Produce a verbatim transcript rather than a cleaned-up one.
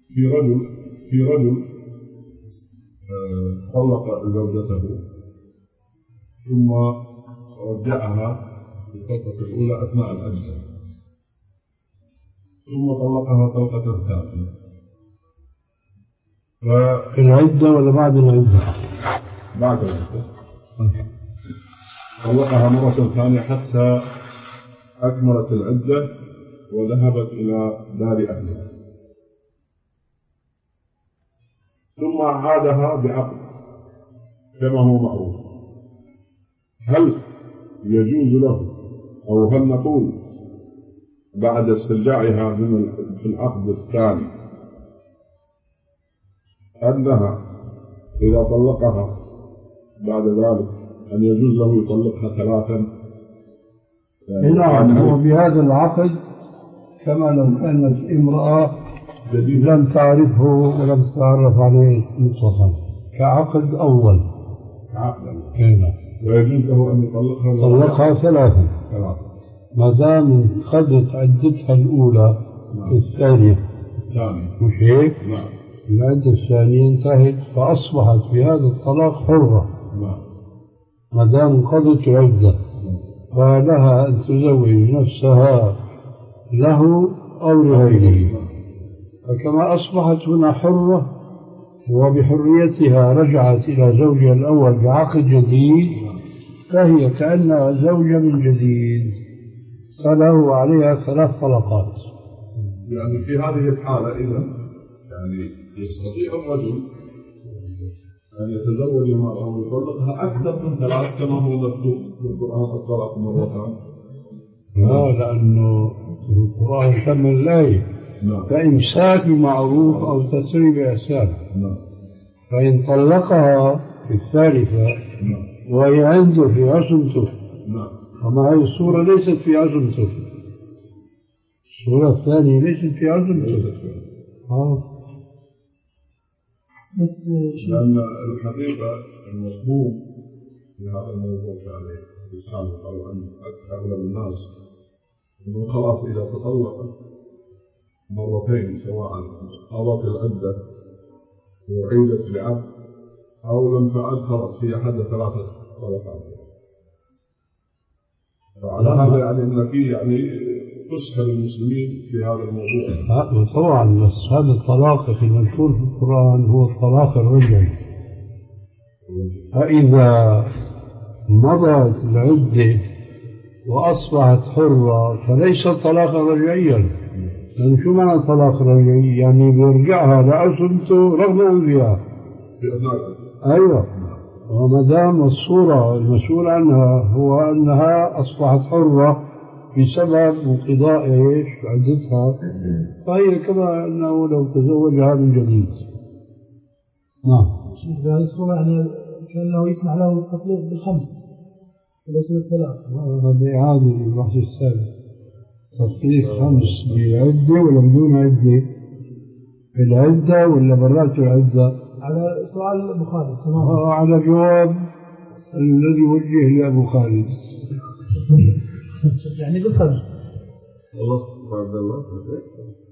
في رجل في رجل طلق زوجته ثم رجعها في الفترة الأولى أثناء العدة، ثم طلقها طلقة ثانية. في العدة ولا بعد العدة؟ بعد العدة. طلقها مرة ثانية حتى أكملت العدة وذهبت إلى دار أهلها، ثم عادها بعقد كما هو معروف. هل يجوز له أو هل نقول بعد استرجاعها من في العقد الثاني أنها إذا طلقها بعد ذلك أن يجوز له يطلقها ثلاثا؟ نعم، هو بهذا العقد كما لو كانت امرأة لم تعرفه ولم تتعرف عليه مطلقا، كعقد أول. عقد أول. ويجوز له أن يطلقها طلقها ثلاثا ما دام انقضت عدتها الأولى. نعم. الثانية مش هيك؟ نعم. العدة الثانية انتهت فأصبحت بهذا الطلاق حرة. نعم. ما دام انقضت العدة فلها أن تزوج نفسها له أو لغيره. فكما أصبحت هنا حرة وبحريتها رجعت إلى زوجها الأول بعقد جديد، فهي كأنها زوجة من جديد، فله عليها ثلاث طلقات. يعني في هذه الحالة إذا يعني يستطيع الرجل أن يتزوج المرأة ويطلقها أكثر من ثلاث كما هو مكتوب في القرآن الطلاق مرتان؟ لا، لأنه القرآن شمل الآية. نعم. فإمساك بمعروف أو تسريح بإحسان. نعم. فإن طلقها في الثالثة نعم. وهي عنده في عصمته. نعم. أما هذه الصورة ليست في عصمته، الصورة الثانية ليست في عصمته. آه. لأن الحقيقة المفهوم في هذا الموضوع يعني يسأل أو عن أغلب الناس إنه خلاص إذا تطلق مرتين سواء قضت العدة وعيدت بعقد أو لم تعد خلاص هي حد ثلاثة طلقات. وعلى هذا يعني أن في يعني فسحة للمسلمين في هذا الموضوع. طبعا، بس هذا الطلاق في المذكور في القرآن هو الطلاق الرجعي. فإذا مضت العدة وأصبحت حرة فليس طلاقا رجعيا. يعني شو معنى طلاق رجعي؟ يعني بيرجعها لعصمته رغم أنفها. أيوة. وما دام الصورة المسؤول عنها هو أنها أصبحت حرة بسبب انقضاء ايش عدتها، فهي كما انه لو تزوجها من جديد. نعم. هذه الصورة يعني كأنه يسمح له التطليق بالخمس وليس بالثلاث. هذا إعادة للبحث الثالث. تطليق خمس بالعدة ولا بدون عدة؟ بالعدة ولا برات العدة؟ على سؤال أبو خالد تمام. على جواب الذي وجه لأبو خالد. يعني بالخمس. الله عبد الله.